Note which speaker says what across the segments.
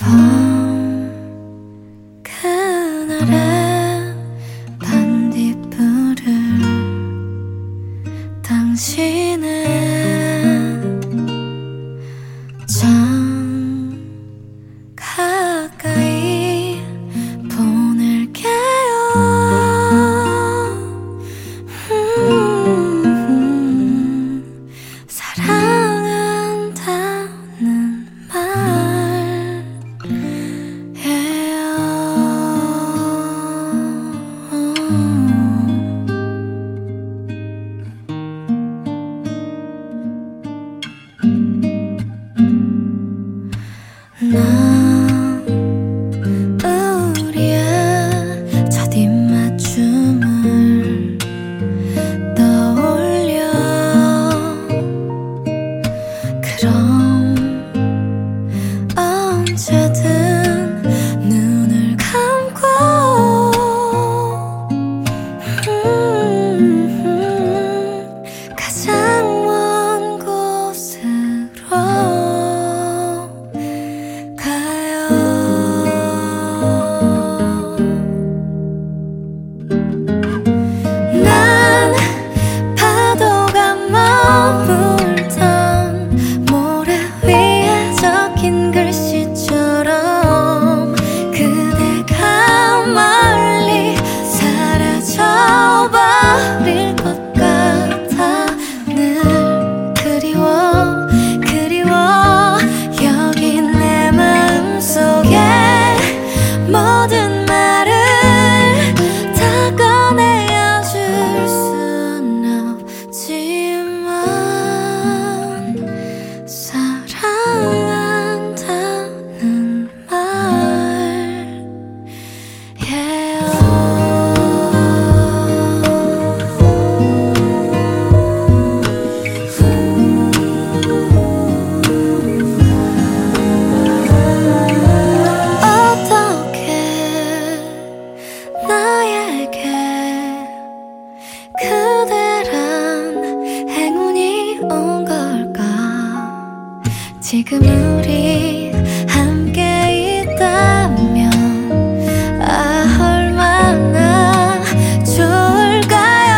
Speaker 1: 밤 그날의 반딧불을 당신은 참 가까이 보낼게요. 사랑한다는 난 우리의 첫 입맞춤을 떠올려. 그럼 언제든 눈을 감고 가장 먼 곳으로 난 파도가 머물던 모래 위에 적힌 글씨처럼 그대가 멀리 사라져버릴 것 같아. 늘 그리워 여기 내 마음속에 모든 말을 다 꺼내어 줄 순 없지만 사랑한다는 어떻게 나에게 그대란 행운이 온 걸까? 지금 우리 함께 있다면 얼마나 좋을까요?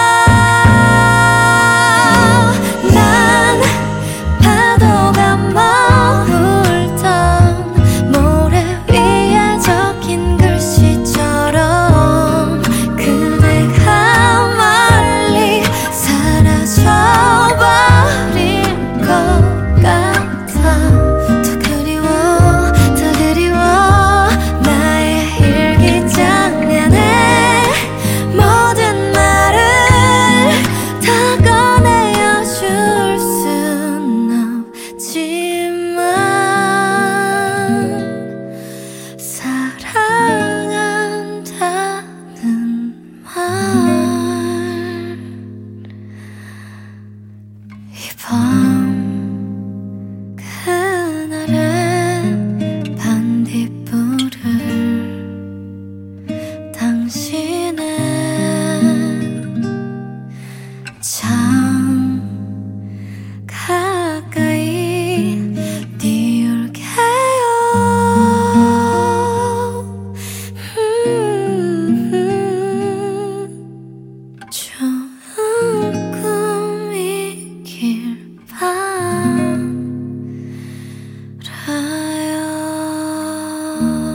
Speaker 1: 난 파도가 머물던 모래 위에 적힌 글씨처럼 그대가 멀리 사라져버릴 것 같아. 더 그리워 나의 일기장면에 모든 말을 다 꺼내어 줄 순 없지만 사랑한다는 말. 이 밤 그날의 반딧불을 당신은 참 가까이 띄울게요. 좋은 꿈이길 바라요.